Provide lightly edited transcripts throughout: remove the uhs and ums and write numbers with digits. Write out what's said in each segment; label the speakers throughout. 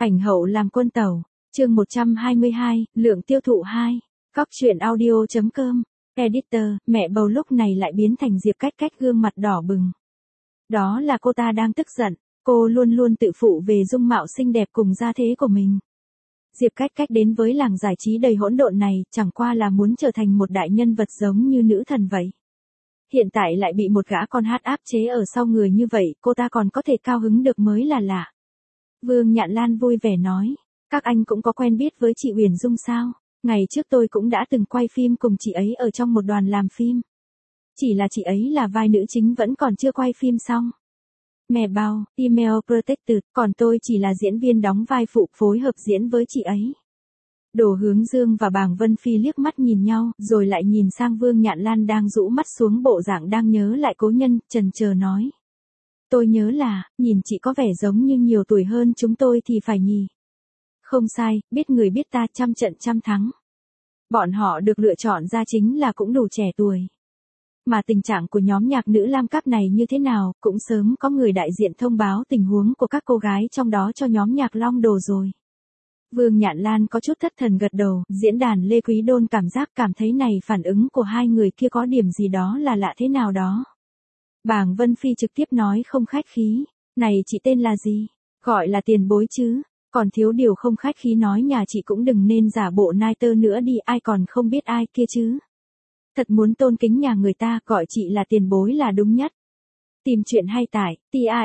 Speaker 1: Ảnh hậu làm quân tẩu, chương 122, lượng tiêu thụ 2. Cóc truyện audio.com. Editor, mẹ bầu lúc này lại biến thành Diệp Cách Cách gương mặt đỏ bừng. Đó là cô ta đang tức giận, cô luôn luôn tự phụ về dung mạo xinh đẹp cùng gia thế của mình. Diệp Cách Cách đến với làng giải trí đầy hỗn độn này, chẳng qua là muốn trở thành một đại nhân vật giống như nữ thần vậy. Hiện tại lại bị một gã con hát áp chế ở sau người như vậy, cô ta còn có thể cao hứng được mới là lạ. Vương Nhạn Lan vui vẻ nói, các anh cũng có quen biết với chị Uyển Dung sao? Ngày trước tôi cũng đã từng quay phim cùng chị ấy ở trong một đoàn làm phim. Chỉ là chị ấy là vai nữ chính vẫn còn chưa quay phim xong. Mẹ bao, email protected, còn tôi chỉ là diễn viên đóng vai phụ phối hợp diễn với chị ấy. Đồ Hướng Dương và Bàng Vân Phi liếc mắt nhìn nhau, rồi lại nhìn sang Vương Nhạn Lan đang rũ mắt xuống bộ dạng đang nhớ lại cố nhân, chần chờ nói. Tôi nhớ là, nhìn chị có vẻ giống như nhiều tuổi hơn chúng tôi thì phải nhỉ. Không sai, biết người biết ta trăm trận trăm thắng. Bọn họ được lựa chọn ra chính là cũng đủ trẻ tuổi. Mà tình trạng của nhóm nhạc nữ Lam Cáp này như thế nào, cũng sớm có người đại diện thông báo tình huống của các cô gái trong đó cho nhóm nhạc Long Đồ rồi. Vương Nhạn Lan có chút thất thần gật đầu, diễn đàn Lê Quý Đôn cảm thấy này phản ứng của hai người kia có điểm gì đó là lạ thế nào đó. Bàng Vân Phi trực tiếp nói không khách khí, này chị tên là gì? Gọi là Tiền Bối chứ, còn thiếu điều không khách khí nói nhà chị cũng đừng nên giả bộ nai tơ nữa đi, ai còn không biết ai kia chứ. Thật muốn tôn kính nhà người ta, gọi chị là Tiền Bối là đúng nhất. Tìm chuyện hay tải,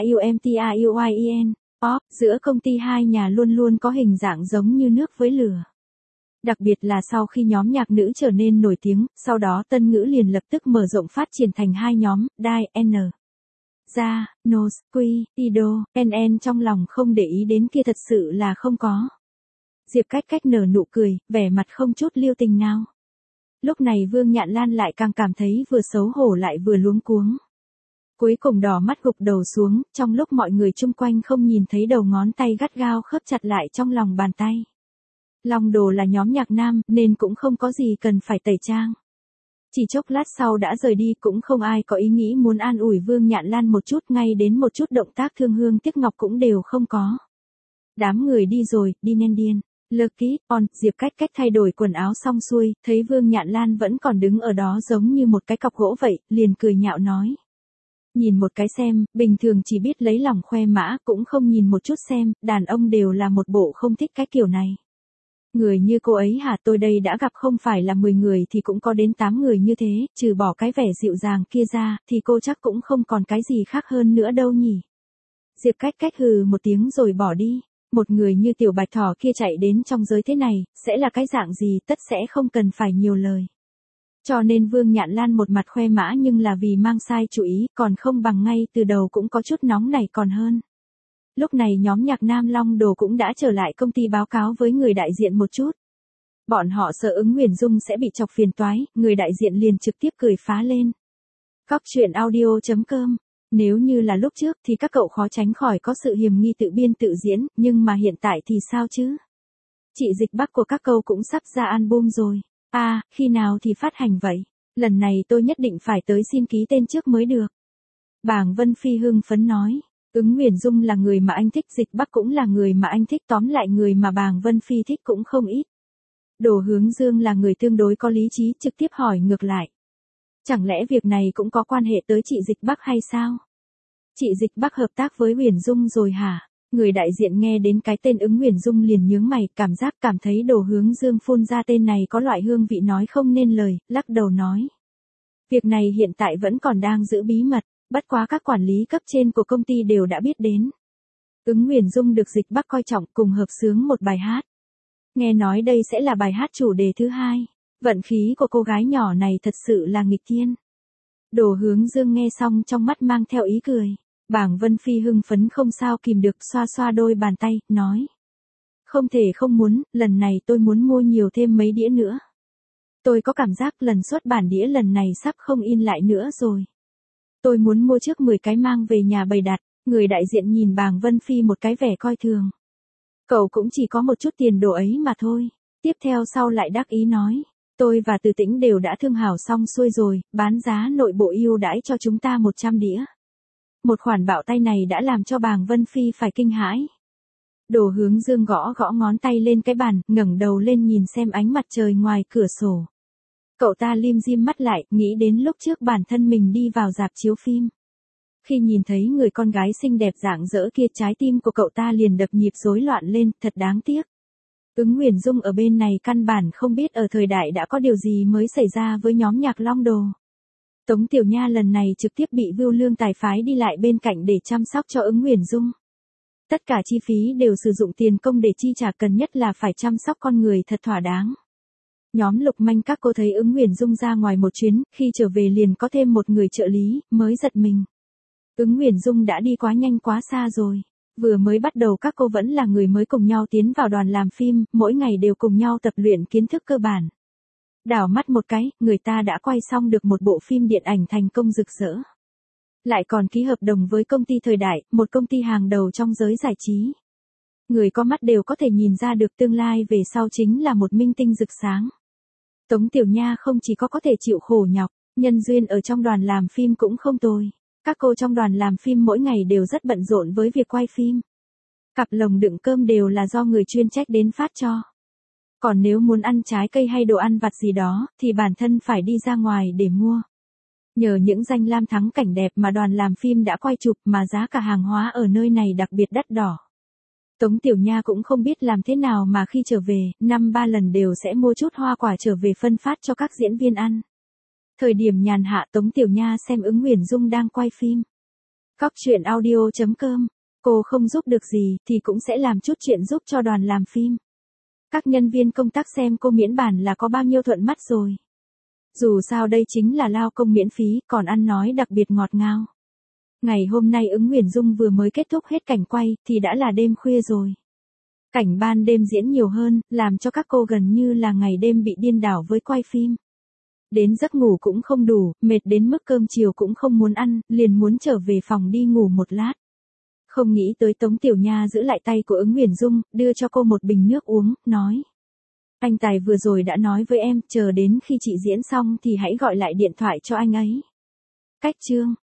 Speaker 1: TRUMTRUYEN, giữa công ty hai nhà luôn luôn có hình dạng giống như nước với lửa. Đặc biệt là sau khi nhóm nhạc nữ trở nên nổi tiếng, sau đó Tân Ngữ liền lập tức mở rộng phát triển thành hai nhóm, Dai, N. Ra, Nos, Quy, Ido, NN trong lòng không để ý đến kia thật sự là không có. Diệp Cách Cách nở nụ cười, vẻ mặt không chút lưu tình nào. Lúc này Vương Nhạn Lan lại càng cảm thấy vừa xấu hổ lại vừa luống cuống. Cuối cùng đỏ mắt gục đầu xuống, trong lúc mọi người chung quanh không nhìn thấy đầu ngón tay gắt gao khớp chặt lại trong lòng bàn tay. Long Đồ là nhóm nhạc nam, nên cũng không có gì cần phải tẩy trang. Chỉ chốc lát sau đã rời đi, cũng không ai có ý nghĩ muốn an ủi Vương Nhạn Lan một chút, ngay đến một chút động tác thương hương tiếc ngọc cũng đều không có. Đám người đi rồi, đi nên điên. Lucky, Diệp Cách Cách thay đổi quần áo xong xuôi, thấy Vương Nhạn Lan vẫn còn đứng ở đó giống như một cái cọc gỗ vậy, liền cười nhạo nói. Nhìn một cái xem, bình thường chỉ biết lấy lòng khoe mã, cũng không nhìn một chút xem, đàn ông đều là một bộ không thích cái kiểu này. Người như cô ấy hả, tôi đây đã gặp không phải là 10 người thì cũng có đến 8 người như thế, trừ bỏ cái vẻ dịu dàng kia ra, thì cô chắc cũng không còn cái gì khác hơn nữa đâu nhỉ. Diệp Cách Cách hừ một tiếng rồi bỏ đi. Một người như tiểu bạch thỏ kia chạy đến trong giới thế này, sẽ là cái dạng gì tất sẽ không cần phải nhiều lời. Cho nên Vương Nhạn Lan một mặt khoe mã nhưng là vì mang sai chủ ý, còn không bằng ngay từ đầu cũng có chút nóng này còn hơn. Lúc này nhóm nhạc nam Long Đồ cũng đã trở lại công ty báo cáo với người đại diện một chút. Bọn họ sợ ứng Uyển Dung sẽ bị chọc phiền toái, người đại diện liền trực tiếp cười phá lên. Cóc truyện audio.com. Nếu như là lúc trước thì các cậu khó tránh khỏi có sự hiềm nghi tự biên tự diễn, nhưng mà hiện tại thì sao chứ? Chị Dịch Bắc của các cậu cũng sắp ra album rồi. À, khi nào thì phát hành vậy? Lần này tôi nhất định phải tới xin ký tên trước mới được. Bàng Vân Phi hưng phấn nói. Ứng Uyển Dung là người mà anh thích, Dịch Bắc cũng là người mà anh thích, tóm lại người mà Bàng Vân Phi thích cũng không ít. Đồ Hướng Dương là người tương đối có lý trí, trực tiếp hỏi ngược lại. Chẳng lẽ việc này cũng có quan hệ tới chị Dịch Bắc hay sao? Chị Dịch Bắc hợp tác với Uyển Dung rồi hả? Người đại diện nghe đến cái tên Ứng Uyển Dung liền nhướng mày, cảm thấy Đồ Hướng Dương phun ra tên này có loại hương vị nói không nên lời, lắc đầu nói. Việc này hiện tại vẫn còn đang giữ bí mật, bất quá các quản lý cấp trên của công ty đều đã biết đến. Ứng Uyển Dung được Dịch Bắc coi trọng cùng hợp xướng một bài hát. Nghe nói đây sẽ là bài hát chủ đề thứ 2. Vận khí của cô gái nhỏ này thật sự là nghịch thiên. Đồ Hướng Dương nghe xong trong mắt mang theo ý cười. Bàng Vân Phi hưng phấn không sao kìm được, xoa xoa đôi bàn tay, nói. Không thể không muốn, lần này tôi muốn mua nhiều thêm mấy đĩa nữa. Tôi có cảm giác lần xuất bản đĩa lần này sắp không in lại nữa rồi. Tôi muốn mua trước 10 cái mang về nhà bày đặt. Người đại diện nhìn Bàng Vân Phi một cái vẻ coi thường. Cậu cũng chỉ có một chút tiền đồ ấy mà thôi. Tiếp theo sau lại đắc ý nói. Tôi và Từ Tĩnh đều đã thương hảo xong xuôi rồi, bán giá nội bộ ưu đãi cho chúng ta 100 đĩa. Một khoản bạo tay này đã làm cho Bàng Vân Phi phải kinh hãi. Đồ Hướng Dương gõ gõ ngón tay lên cái bàn, ngẩng đầu lên nhìn xem ánh mặt trời ngoài cửa sổ. Cậu ta lim dim mắt lại, nghĩ đến lúc trước bản thân mình đi vào rạp chiếu phim. Khi nhìn thấy người con gái xinh đẹp rạng rỡ kia, trái tim của cậu ta liền đập nhịp rối loạn lên, thật đáng tiếc. Ứng Huyền Dung ở bên này căn bản không biết ở thời đại đã có điều gì mới xảy ra với nhóm Nhạc Long Đồ. Tống Tiểu Nha lần này trực tiếp bị Vưu Lương Tài phái đi lại bên cạnh để chăm sóc cho Ứng Huyền Dung. Tất cả chi phí đều sử dụng tiền công để chi trả, cần nhất là phải chăm sóc con người thật thỏa đáng. Nhóm Lục Manh các cô thấy Ứng Huyền Dung ra ngoài một chuyến, khi trở về liền có thêm một người trợ lý, mới giật mình. Ứng Huyền Dung đã đi quá nhanh quá xa rồi. Vừa mới bắt đầu các cô vẫn là người mới cùng nhau tiến vào đoàn làm phim, mỗi ngày đều cùng nhau tập luyện kiến thức cơ bản. Đảo mắt một cái, người ta đã quay xong được một bộ phim điện ảnh thành công rực rỡ. Lại còn ký hợp đồng với công ty Thời Đại, một công ty hàng đầu trong giới giải trí. Người có mắt đều có thể nhìn ra được tương lai về sau chính là một minh tinh rực sáng. Tống Tiểu Nha không chỉ có thể chịu khổ nhọc, nhân duyên ở trong đoàn làm phim cũng không tồi. Các cô trong đoàn làm phim mỗi ngày đều rất bận rộn với việc quay phim. Cặp lồng đựng cơm đều là do người chuyên trách đến phát cho. Còn nếu muốn ăn trái cây hay đồ ăn vặt gì đó, thì bản thân phải đi ra ngoài để mua. Nhờ những danh lam thắng cảnh đẹp mà đoàn làm phim đã quay chụp mà giá cả hàng hóa ở nơi này đặc biệt đắt đỏ. Tống Tiểu Nha cũng không biết làm thế nào mà khi trở về, 5-3 lần đều sẽ mua chút hoa quả trở về phân phát cho các diễn viên ăn. Thời điểm nhàn hạ, Tống Tiểu Nha xem Ứng Huyền Dung đang quay phim. Cóc truyện audio.com. Cô không giúp được gì thì cũng sẽ làm chút chuyện giúp cho đoàn làm phim. Các nhân viên công tác xem cô miễn bản là có bao nhiêu thuận mắt rồi. Dù sao đây chính là lao công miễn phí, còn ăn nói đặc biệt ngọt ngào. Ngày hôm nay Ứng Huyền Dung vừa mới kết thúc hết cảnh quay thì đã là đêm khuya rồi. Cảnh ban đêm diễn nhiều hơn, làm cho các cô gần như là ngày đêm bị điên đảo với quay phim. Đến giấc ngủ cũng không đủ, mệt đến mức cơm chiều cũng không muốn ăn, liền muốn trở về phòng đi ngủ một lát. Không nghĩ tới Tống Tiểu Nha giữ lại tay của Ứng Huyền Dung, đưa cho cô một bình nước uống, nói. Anh Tài vừa rồi đã nói với em, chờ đến khi chị diễn xong thì hãy gọi lại điện thoại cho anh ấy. Cách chương.